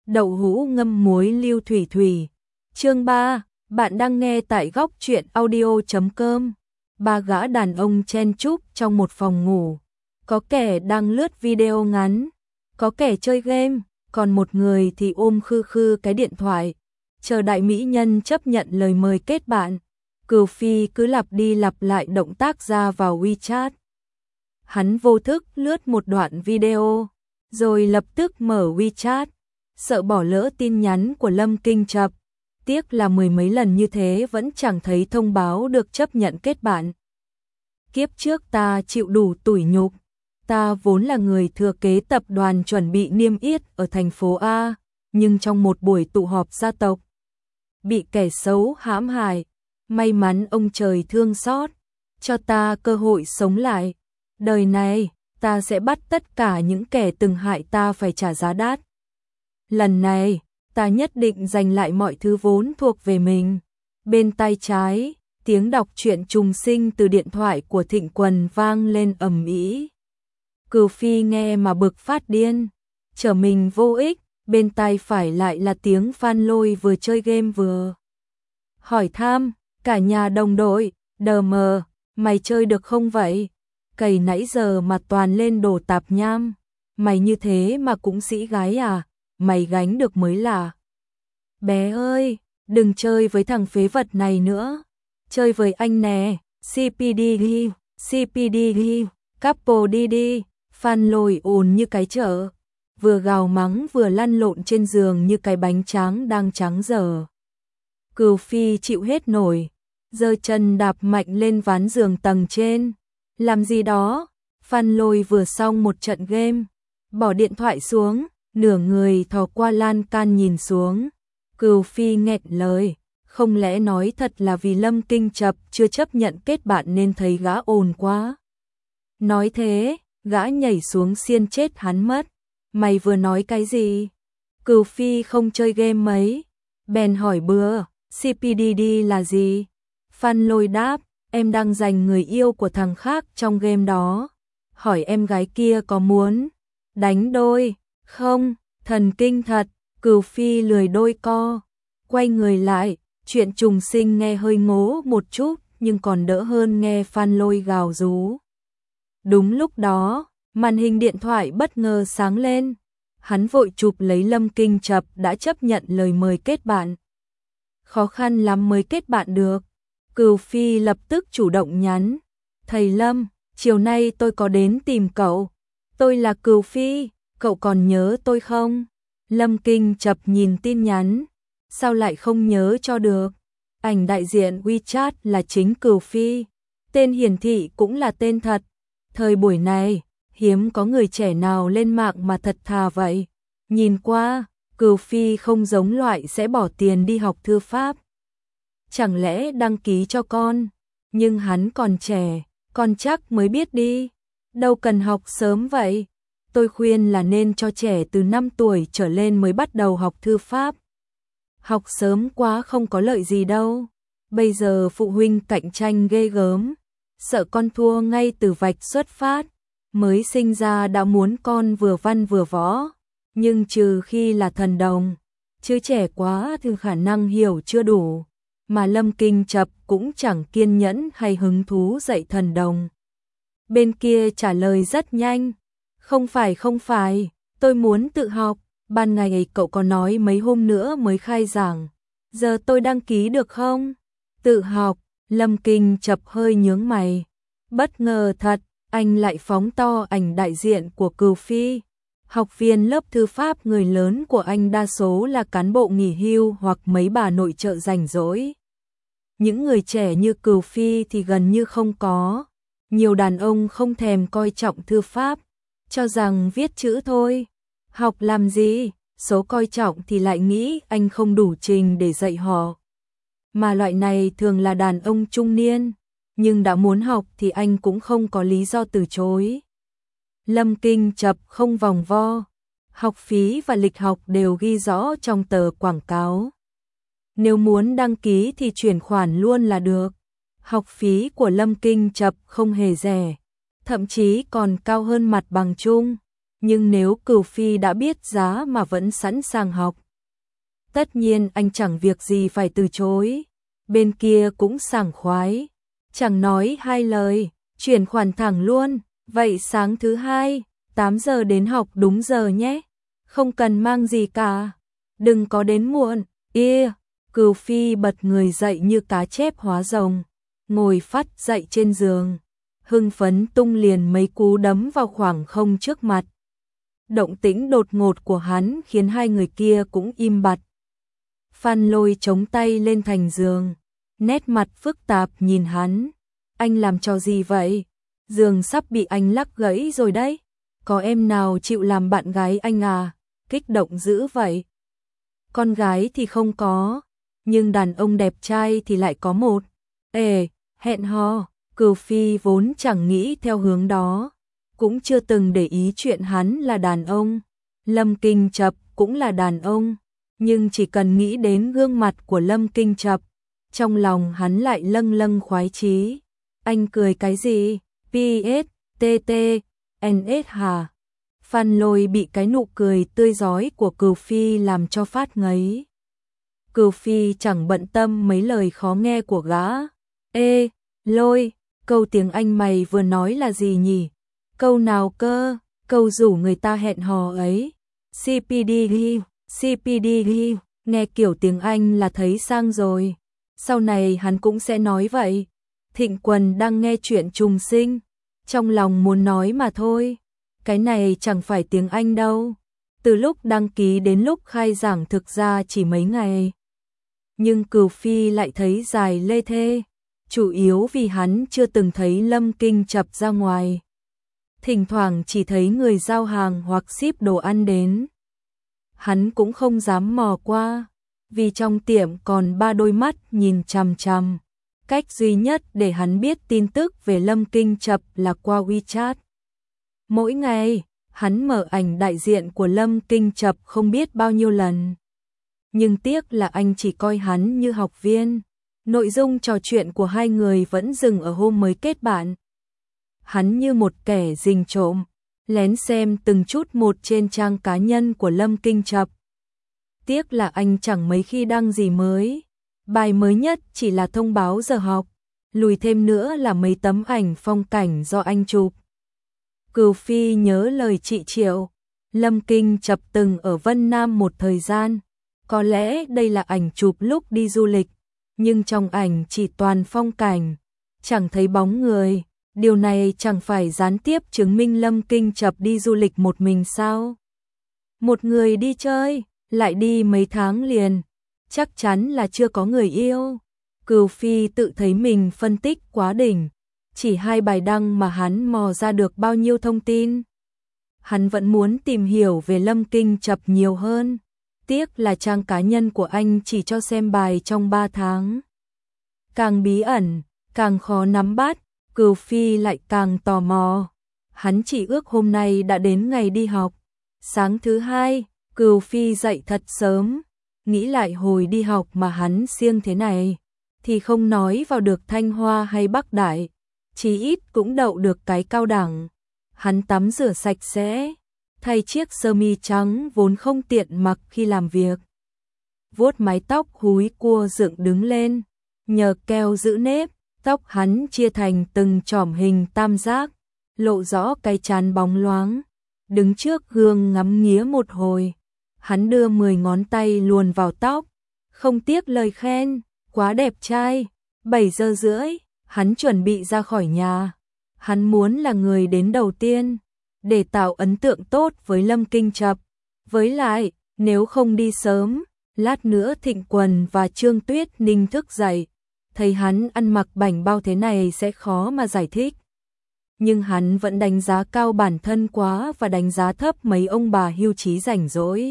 Đậu hũ ngâm muối lưu thủy thủy. Chương 3, bạn đang nghe tại góc truyện audio.com. Ba gã đàn ông chen chúc trong một phòng ngủ. Có kẻ đang lướt video ngắn, có kẻ chơi game, còn một người thì ôm khư khư cái điện thoại, chờ đại mỹ nhân chấp nhận lời mời kết bạn. Cửu Phi cứ lặp đi lặp lại động tác ra vào WeChat. Hắn vô thức lướt một đoạn video, rồi lập tức mở WeChat, sợ bỏ lỡ tin nhắn của Lâm Kinh Chập. Tiếc là mười mấy lần như thế vẫn chẳng thấy thông báo được chấp nhận kết bạn. Kiếp trước ta chịu đủ tủi nhục, ta vốn là người thừa kế tập đoàn chuẩn bị niêm yết ở thành phố A, nhưng trong một buổi tụ họp gia tộc, bị kẻ xấu hãm hại, may mắn ông trời thương xót, cho ta cơ hội sống lại. Đời này, ta sẽ bắt tất cả những kẻ từng hại ta phải trả giá đắt. Lần này, ta nhất định giành lại mọi thứ vốn thuộc về mình. Bên tay trái, tiếng đọc truyện trùng sinh từ điện thoại của Thịnh Quần vang lên ầm ĩ. Cửu Phi nghe mà bực phát điên, trở mình vô ích. Bên tay phải lại là tiếng Phan Lôi vừa chơi game vừa hỏi thăm, cả nhà đồng đội, đờ mờ, mày chơi được không vậy? Cày nãy giờ mà toàn lên đồ tạp nham, mày như thế mà cũng sĩ gái à? Mày gánh được mới là. Bé ơi, đừng chơi với thằng phế vật này nữa, chơi với anh nè, CPD Hill, CPD Hill, couple đi đi. Phan Lôi ồn như cái chợ, vừa gào mắng vừa lăn lộn trên giường như cái bánh tráng đang trắng dở. Cửu Phi chịu hết nổi, giơ chân đạp mạnh lên ván giường tầng trên. Làm gì đó? Phan Lôi vừa xong một trận game, bỏ điện thoại xuống, nửa người thò qua lan can nhìn xuống. Cửu Phi nghẹn lời, không lẽ nói thật là vì Lâm Kinh Chập chưa chấp nhận kết bạn nên thấy gã ồn quá. Nói thế, gã nhảy xuống xiên chết hắn mất. Mày vừa nói cái gì? Cửu Phi không chơi game mấy, bèn hỏi bừa, CPDD là gì? Phan Lôi đáp, em đang giành người yêu của thằng khác trong game đó. Hỏi em gái kia có muốn đánh đôi không? Thần kinh thật. Cửu Phi lười đôi co, quay người lại. Chuyện trùng sinh nghe hơi ngố một chút, nhưng còn đỡ hơn nghe Phan Lôi gào rú. Đúng lúc đó, màn hình điện thoại bất ngờ sáng lên. Hắn vội chụp lấy Lâm Kinh Chập đã chấp nhận lời mời kết bạn. Khó khăn lắm mới kết bạn được. Cửu Phi lập tức chủ động nhắn, thầy Lâm, chiều nay tôi có đến tìm cậu. Tôi là Cửu Phi, cậu còn nhớ tôi không? Lâm Kinh Chập nhìn tin nhắn, sao lại không nhớ cho được? Ảnh đại diện WeChat là chính Cửu Phi, tên hiển thị cũng là tên thật. Thời buổi này, hiếm có người trẻ nào lên mạng mà thật thà vậy. Nhìn qua, Cửu Phi không giống loại sẽ bỏ tiền đi học thư pháp. Chẳng lẽ đăng ký cho con? Nhưng hắn còn trẻ, con chắc mới biết đi. Đâu cần học sớm vậy. Tôi khuyên là nên cho trẻ từ 5 tuổi trở lên mới bắt đầu học thư pháp. Học sớm quá không có lợi gì đâu. Bây giờ phụ huynh cạnh tranh ghê gớm, sợ con thua ngay từ vạch xuất phát. Mới sinh ra đã muốn con vừa văn vừa võ, nhưng trừ khi là thần đồng, chứ trẻ quá thì khả năng hiểu chưa đủ. Mà Lâm Kinh Chập cũng chẳng kiên nhẫn hay hứng thú dạy thần đồng. Bên kia trả lời rất nhanh, không phải, tôi muốn tự học. Ban ngày cậu có nói mấy hôm nữa mới khai giảng, giờ tôi đăng ký được không? Tự học. Lâm Kinh Chập hơi nhướng mày, bất ngờ thật. Anh lại phóng to ảnh đại diện của Cửu Phi. Học viên lớp thư pháp người lớn của anh đa số là cán bộ nghỉ hưu hoặc mấy bà nội trợ rảnh rỗi. Những người trẻ như Cửu Phi thì gần như không có. Nhiều đàn ông không thèm coi trọng thư pháp, cho rằng viết chữ thôi. Học làm gì? Số coi trọng thì lại nghĩ anh không đủ trình để dạy họ. Mà loại này thường là đàn ông trung niên, nhưng đã muốn học thì anh cũng không có lý do từ chối. Lâm Kinh Chập không vòng vo, học phí và lịch học đều ghi rõ trong tờ quảng cáo. Nếu muốn đăng ký thì chuyển khoản luôn là được. Học phí của Lâm Kinh Chập không hề rẻ, thậm chí còn cao hơn mặt bằng chung. nhưng nếu Cửu Phi đã biết giá mà vẫn sẵn sàng học, tất nhiên anh chẳng việc gì phải từ chối. Bên kia cũng sảng khoái, chẳng nói hai lời, chuyển khoản thẳng luôn. Vậy sáng thứ hai, 8 giờ đến học đúng giờ nhé, không cần mang gì cả, đừng có đến muộn. Cửu Phi bật người dậy như cá chép hóa rồng, ngồi phắt dậy trên giường, hưng phấn tung liền mấy cú đấm vào khoảng không trước mặt. Động tĩnh đột ngột của hắn khiến hai người kia cũng im bặt. Phan Lôi chống tay lên thành giường, nét mặt phức tạp nhìn hắn. Anh làm trò gì vậy? Giường sắp bị anh lắc gãy rồi đấy. Có em nào chịu làm bạn gái anh à? Kích động dữ vậy. Con gái thì không có, nhưng đàn ông đẹp trai thì lại có một. Hẹn hò. Cửu Phi vốn chẳng nghĩ theo hướng đó, cũng chưa từng để ý chuyện hắn là đàn ông. Lâm Kinh Chập cũng là đàn ông, nhưng chỉ cần nghĩ đến gương mặt của Lâm Kinh Chập, trong lòng hắn lại lâng lâng khoái chí. Anh cười cái gì? PSTTNS hả? Phan Lôi bị cái nụ cười tươi rói của Cửu Phi làm cho phát ngấy. Cửu Phi chẳng bận tâm mấy lời khó nghe của gã. Lôi, câu tiếng Anh mày vừa nói là gì nhỉ? Câu nào cơ? Câu rủ người ta hẹn hò ấy. CPD, nghe kiểu tiếng Anh là thấy sang rồi. Sau này hắn cũng sẽ nói vậy. Thịnh Quần đang nghe chuyện trùng sinh, trong lòng muốn nói mà thôi. Cái này chẳng phải tiếng Anh đâu. Từ lúc đăng ký đến lúc khai giảng thực ra chỉ mấy ngày. Nhưng Cửu Phi lại thấy dài lê thê, chủ yếu vì hắn chưa từng thấy Lâm Kinh Chập ra ngoài. Thỉnh thoảng chỉ thấy người giao hàng hoặc ship đồ ăn đến. Hắn cũng không dám mò qua, vì trong tiệm còn 3 đôi mắt nhìn chằm chằm. Cách duy nhất để hắn biết tin tức về Lâm Kinh Chập là qua WeChat. Mỗi ngày, hắn mở ảnh đại diện của Lâm Kinh Chập không biết bao nhiêu lần. Nhưng tiếc là anh chỉ coi hắn như học viên. Nội dung trò chuyện của hai người vẫn dừng ở hôm mới kết bạn. Hắn như một kẻ rình trộm, lén xem từng chút một trên trang cá nhân của Lâm Kinh Chập. Tiếc là anh chẳng mấy khi đăng gì mới. Bài mới nhất chỉ là thông báo giờ học, lùi thêm nữa là mấy tấm ảnh phong cảnh do anh chụp. Cửu Phi nhớ lời chị Triệu, Lâm Kinh Chập từng ở Vân Nam một thời gian. Có lẽ đây là ảnh chụp lúc đi du lịch, nhưng trong ảnh chỉ toàn phong cảnh, chẳng thấy bóng người. Điều này chẳng phải gián tiếp chứng minh Lâm Kinh Chập đi du lịch một mình sao? Một người đi chơi, lại đi mấy tháng liền, chắc chắn là chưa có người yêu. Cửu Phi tự thấy mình phân tích quá đỉnh, chỉ 2 bài đăng mà hắn mò ra được bao nhiêu thông tin. Hắn vẫn muốn tìm hiểu về Lâm Kinh Chập nhiều hơn. Tiếc là trang cá nhân của anh chỉ cho xem bài trong 3 tháng. Càng bí ẩn, càng khó nắm bắt, Cửu Phi lại càng tò mò. Hắn chỉ ước hôm nay đã đến ngày đi học. Sáng thứ hai, Cửu Phi dậy thật sớm, nghĩ lại hồi đi học mà hắn siêng thế này, thì không nói vào được Thanh Hoa hay Bắc Đại, chí ít cũng đậu được cái cao đẳng. Hắn tắm rửa sạch sẽ, thay chiếc sơ mi trắng vốn không tiện mặc khi làm việc. Vuốt mái tóc húi cua dựng đứng lên, nhờ keo giữ nếp, tóc hắn chia thành từng chòm hình tam giác, lộ rõ cái trán bóng loáng. Đứng trước gương ngắm nghía một hồi, hắn đưa 10 ngón tay luồn vào tóc, không tiếc lời khen, quá đẹp trai. 7 giờ rưỡi, hắn chuẩn bị ra khỏi nhà. Hắn muốn là người đến đầu tiên, để tạo ấn tượng tốt với Lâm Kinh Chập. Với lại, nếu không đi sớm, lát nữa Thịnh Quần và Trương Tuyết Ninh thức dậy, thấy hắn ăn mặc bảnh bao thế này sẽ khó mà giải thích. Nhưng hắn vẫn đánh giá cao bản thân quá và đánh giá thấp mấy ông bà hưu trí rảnh rỗi.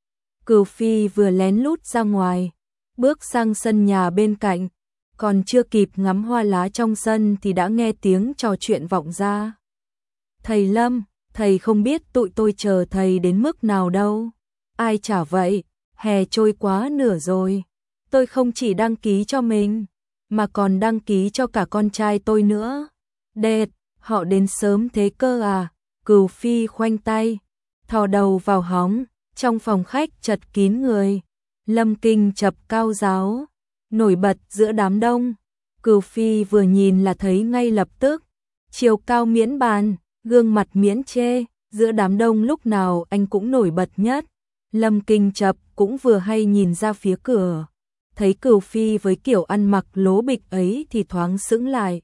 Cửu Phi vừa lén lút ra ngoài, bước sang sân nhà bên cạnh, còn chưa kịp ngắm hoa lá trong sân thì đã nghe tiếng trò chuyện vọng ra. Thầy Lâm, thầy không biết tụi tôi chờ thầy đến mức nào đâu. Ai chả vậy, hè trôi quá nửa rồi. Tôi không chỉ đăng ký cho mình, mà còn đăng ký cho cả con trai tôi nữa. Đệt, họ đến sớm thế cơ à? Cửu Phi khoanh tay, thò đầu vào hóng, trong phòng khách chật kín người. Lâm Kinh Chập cao giáo, nổi bật giữa đám đông. Cửu Phi vừa nhìn là thấy ngay lập tức, chiều cao miễn bàn, gương mặt miễn chê, giữa đám đông lúc nào anh cũng nổi bật nhất. Lâm Kinh Chập cũng vừa hay nhìn ra phía cửa, thấy Cửu Phi với kiểu ăn mặc lố bịch ấy thì thoáng sững lại.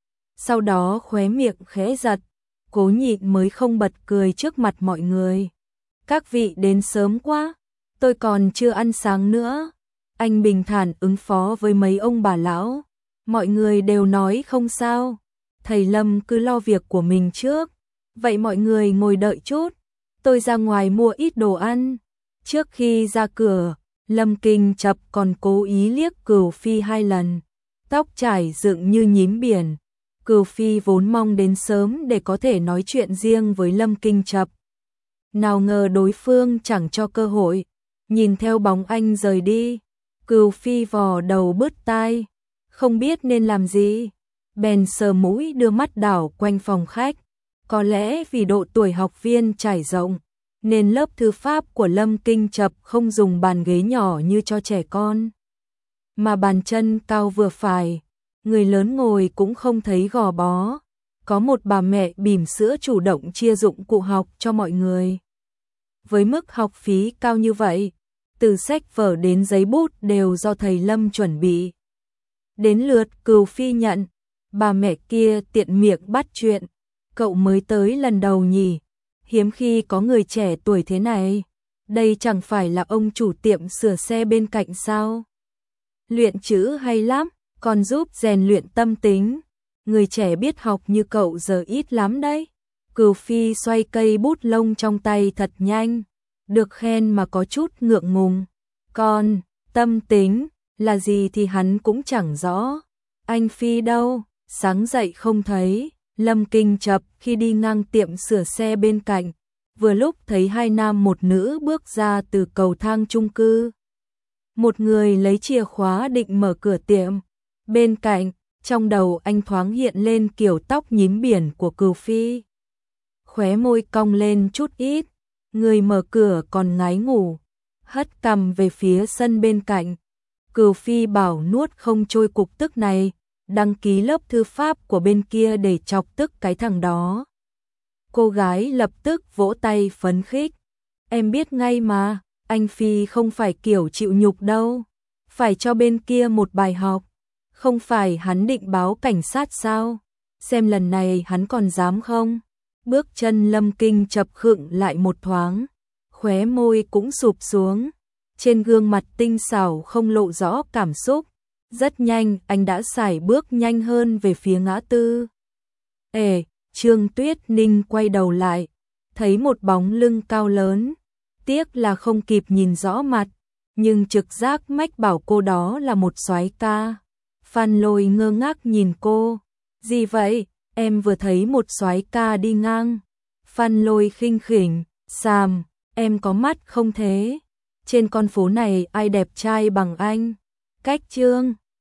Sau đó khóe miệng khẽ giật, cố nhịn mới không bật cười trước mặt mọi người. Các vị đến sớm quá, tôi còn chưa ăn sáng nữa. Anh bình thản ứng phó với mấy ông bà lão. Mọi người đều nói không sao, thầy Lâm cứ lo việc của mình trước. Vậy mọi người ngồi đợi chút, tôi ra ngoài mua ít đồ ăn. Trước khi ra cửa, Lâm Kinh Chập còn cố ý liếc Cửu Phi 2 lần, tóc trải dựng như nhím biển. Cửu Phi vốn mong đến sớm để có thể nói chuyện riêng với Lâm Kinh Chập. Nào ngờ đối phương chẳng cho cơ hội, nhìn theo bóng anh rời đi. Cửu Phi vò đầu bứt tai, không biết nên làm gì. Bèn sờ mũi đưa mắt đảo quanh phòng khách. Có lẽ vì độ tuổi học viên trải rộng, nên lớp thư pháp của Lâm Kinh Chập không dùng bàn ghế nhỏ như cho trẻ con, mà bàn chân cao vừa phải, người lớn ngồi cũng không thấy gò bó. Có một bà mẹ bỉm sữa chủ động chia dụng cụ học cho mọi người. Với mức học phí cao như vậy, từ sách vở đến giấy bút đều do thầy Lâm chuẩn bị. Đến lượt Cửu Phi nhận, bà mẹ kia tiện miệng bắt chuyện. Cậu mới tới lần đầu nhỉ? Hiếm khi có người trẻ tuổi thế này. Đây chẳng phải là ông chủ tiệm sửa xe bên cạnh sao? Luyện chữ hay lắm, còn giúp rèn luyện tâm tính. Người trẻ biết học như cậu giờ ít lắm đấy. Cửu Phi xoay cây bút lông trong tay thật nhanh. Được khen mà có chút ngượng ngùng. Còn tâm tính là gì thì hắn cũng chẳng rõ. Anh Phi đâu? Sáng dậy không thấy. Lâm Kinh Chập khi đi ngang tiệm sửa xe bên cạnh, vừa lúc thấy 2 nam một nữ bước ra từ cầu thang chung cư. Một người lấy chìa khóa định mở cửa tiệm. Bên cạnh, trong đầu anh thoáng hiện lên kiểu tóc nhím biển của Cửu Phi. Khóe môi cong lên chút ít, người mở cửa còn ngái ngủ, hất cằm về phía sân bên cạnh. Cửu Phi bảo nuốt không trôi cục tức này, đăng ký lớp thư pháp của bên kia để chọc tức cái thằng đó. Cô gái lập tức vỗ tay phấn khích. Em biết ngay mà, anh Phi không phải kiểu chịu nhục đâu. Phải cho bên kia một bài học. Không phải hắn định báo cảnh sát sao? Xem lần này hắn còn dám không? Bước chân Lâm Kinh Chập khựng lại một thoáng. Khóe môi cũng sụp xuống. Trên gương mặt tinh xảo không lộ rõ cảm xúc. Rất nhanh anh đã sải bước nhanh hơn về phía ngã tư. Trương Tuyết Ninh quay đầu lại, thấy một bóng lưng cao lớn. Tiếc là không kịp nhìn rõ mặt, nhưng trực giác mách bảo cô đó là một soái ca. Phan Lôi ngơ ngác nhìn cô. Gì vậy? Em vừa thấy một soái ca đi ngang. Phan Lôi khinh khỉnh, Sàm, em có mắt không thế? Trên con phố này ai đẹp trai bằng anh? Cách Trương